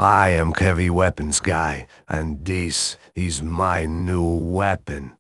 I am heavy weapons guy, and this is my new weapon.